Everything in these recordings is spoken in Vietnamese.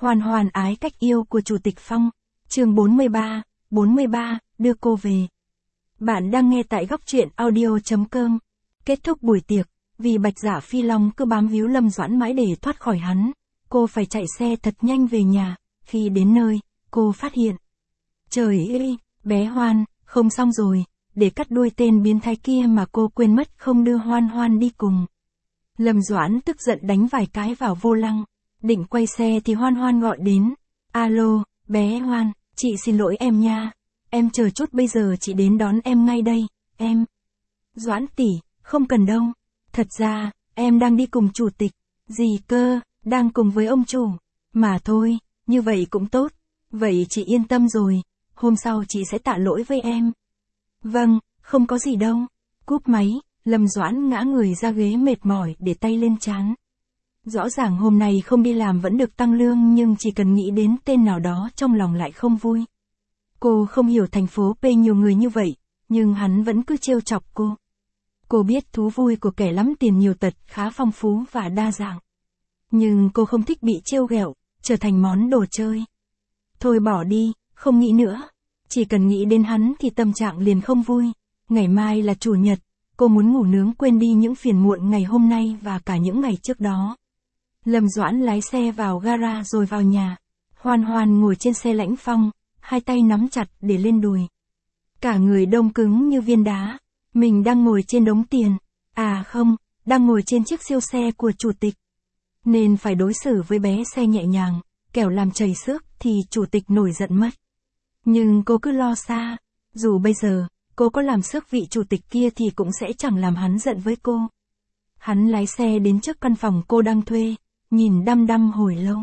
Hoan hoan ái cách yêu của Chủ tịch Phong. Chương 43, đưa cô về. Bạn đang nghe tại góc truyện audio.com. Kết thúc buổi tiệc, vì Bạch Giả Phi Long cứ bám víu Lâm Doãn mãi để thoát khỏi hắn, cô phải chạy xe thật nhanh về nhà. Khi đến nơi, cô phát hiện. Trời ơi, bé Hoan, không xong rồi, để cắt đuôi tên biến thái kia mà cô quên mất không đưa Hoan Hoan đi cùng. Lâm Doãn tức giận đánh vài cái vào vô lăng, định quay xe thì Hoan Hoan gọi đến. Alo, bé Hoan, chị xin lỗi em nha, em chờ chút bây giờ chị đến đón em ngay đây, em. Doãn tỷ, không cần đâu, thật ra, em đang đi cùng chủ tịch. Gì cơ, đang cùng với ông chủ, mà thôi, như vậy cũng tốt, vậy chị yên tâm rồi, hôm sau chị sẽ tạ lỗi với em. Vâng, không có gì đâu. Cúp máy, Lâm Doãn ngã người ra ghế mệt mỏi để tay lên trán. Rõ ràng hôm nay không đi làm vẫn được tăng lương nhưng chỉ cần nghĩ đến tên nào đó trong lòng lại không vui. Cô không hiểu thành phố P nhiều người như vậy, nhưng hắn vẫn cứ trêu chọc cô. Cô biết thú vui của kẻ lắm tiền nhiều tật khá phong phú và đa dạng. Nhưng cô không thích bị trêu ghẹo, trở thành món đồ chơi. Thôi bỏ đi, không nghĩ nữa. Chỉ cần nghĩ đến hắn thì tâm trạng liền không vui. Ngày mai là chủ nhật, cô muốn ngủ nướng quên đi những phiền muộn ngày hôm nay và cả những ngày trước đó. Lâm Doãn lái xe vào gara rồi vào nhà. Hoan Hoan ngồi trên xe Lãnh Phong, hai tay nắm chặt để lên đùi. Cả người đông cứng như viên đá. Mình đang ngồi trên đống tiền. À không, đang ngồi trên chiếc siêu xe của chủ tịch. Nên phải đối xử với bé xe nhẹ nhàng, kẻo làm chảy xước thì chủ tịch nổi giận mất. Nhưng cô cứ lo xa, dù bây giờ, cô có làm xước vị chủ tịch kia thì cũng sẽ chẳng làm hắn giận với cô. Hắn lái xe đến trước căn phòng cô đang thuê, nhìn đăm đăm hồi lâu.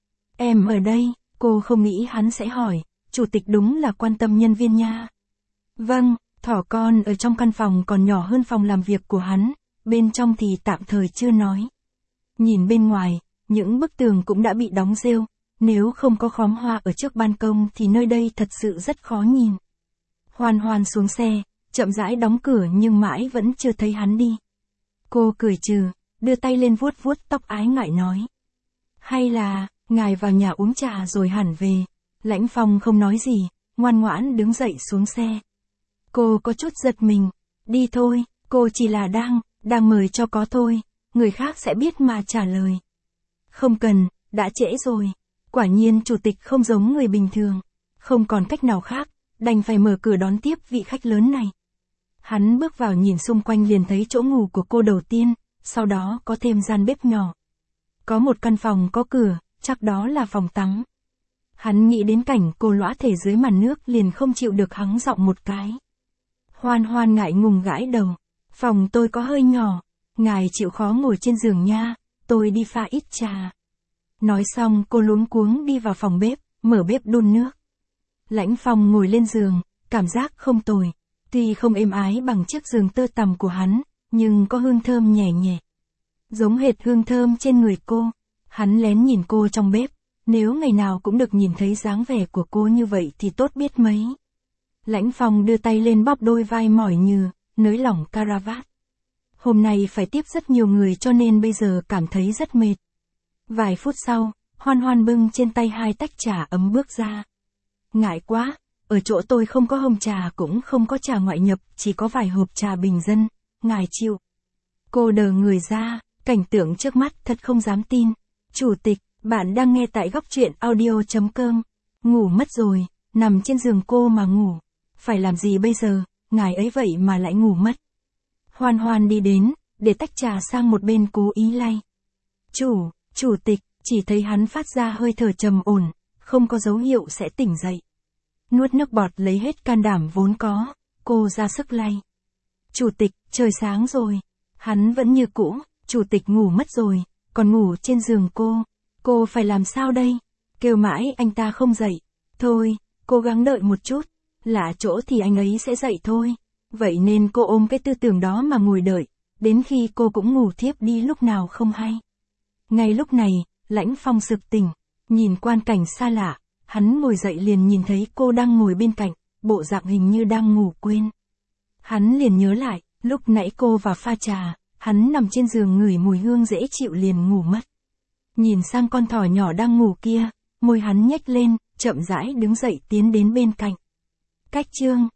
Em ở đây, cô không nghĩ hắn sẽ hỏi, chủ tịch đúng là quan tâm nhân viên nha. Vâng, thỏ con ở trong căn phòng còn nhỏ hơn phòng làm việc của hắn, bên trong thì tạm thời chưa nói. Nhìn bên ngoài, những bức tường cũng đã bị đóng rêu, nếu không có khóm hoa ở trước ban công thì nơi đây thật sự rất khó nhìn. Hoan Hoan xuống xe, chậm rãi đóng cửa nhưng mãi vẫn chưa thấy hắn đi. Cô cười trừ, đưa tay lên vuốt vuốt tóc ái ngại nói. Hay là, ngài vào nhà uống trà rồi hẳn về. Lãnh Phong không nói gì, ngoan ngoãn đứng dậy xuống xe. Cô có chút giật mình. Đi thôi, cô chỉ là đang mời cho có thôi, người khác sẽ biết mà trả lời. Không cần, đã trễ rồi. Quả nhiên chủ tịch không giống người bình thường. Không còn cách nào khác, đành phải mở cửa đón tiếp vị khách lớn này. Hắn bước vào nhìn xung quanh liền thấy chỗ ngủ của cô đầu tiên, sau đó có thêm gian bếp nhỏ. Có một căn phòng có cửa, chắc đó là phòng tắm. Hắn nghĩ đến cảnh cô lõa thể dưới màn nước liền không chịu được hắng giọng một cái. Hoan Hoan ngại ngùng gãi đầu. Phòng tôi có hơi nhỏ, ngài chịu khó ngồi trên giường nha, tôi đi pha ít trà. Nói xong cô luống cuống đi vào phòng bếp, mở bếp đun nước. Lãnh Phong ngồi lên giường, cảm giác không tồi. Tuy không êm ái bằng chiếc giường tơ tằm của hắn, nhưng có hương thơm nhẹ nhẹ. Giống hệt hương thơm trên người cô. Hắn lén nhìn cô trong bếp, nếu ngày nào cũng được nhìn thấy dáng vẻ của cô như vậy thì tốt biết mấy. Lãnh Phong đưa tay lên bóp đôi vai mỏi nhừ, nới lỏng caravat. Hôm nay phải tiếp rất nhiều người cho nên bây giờ cảm thấy rất mệt. Vài phút sau, Hoan Hoan bưng trên tay 2 tách trà ấm bước ra. Ngại quá, ở chỗ tôi không có hồng trà cũng không có trà ngoại nhập, chỉ có vài hộp trà bình dân, ngài chịu. Cô đờ người ra, cảnh tượng trước mắt thật không dám tin. Chủ tịch, bạn đang nghe tại góc truyện audio.com. Ngủ mất rồi, nằm trên giường cô mà ngủ. Phải làm gì bây giờ, ngài ấy vậy mà lại ngủ mất. Hoan Hoan đi đến, để tách trà sang một bên cố ý lay. Chủ tịch, chỉ thấy hắn phát ra hơi thở trầm ổn, không có dấu hiệu sẽ tỉnh dậy. Nuốt nước bọt lấy hết can đảm vốn có, cô ra sức lay. Chủ tịch, trời sáng rồi. Hắn vẫn như cũ, chủ tịch ngủ mất rồi, còn ngủ trên giường cô phải làm sao đây? Kêu mãi anh ta không dậy. Thôi, cố gắng đợi một chút, lạ chỗ thì anh ấy sẽ dậy thôi. Vậy nên cô ôm cái tư tưởng đó mà ngồi đợi, đến khi cô cũng ngủ thiếp đi lúc nào không hay. Ngay lúc này, Lãnh Phong sực tỉnh, nhìn quang cảnh xa lạ, hắn ngồi dậy liền nhìn thấy cô đang ngồi bên cạnh, bộ dạng hình như đang ngủ quên. Hắn liền nhớ lại, lúc nãy cô vào pha trà, hắn nằm trên giường ngửi mùi hương dễ chịu liền ngủ mất. Nhìn sang con thỏ nhỏ đang ngủ kia, Môi hắn nhếch lên, chậm rãi đứng dậy tiến đến bên cạnh. Cách Trương,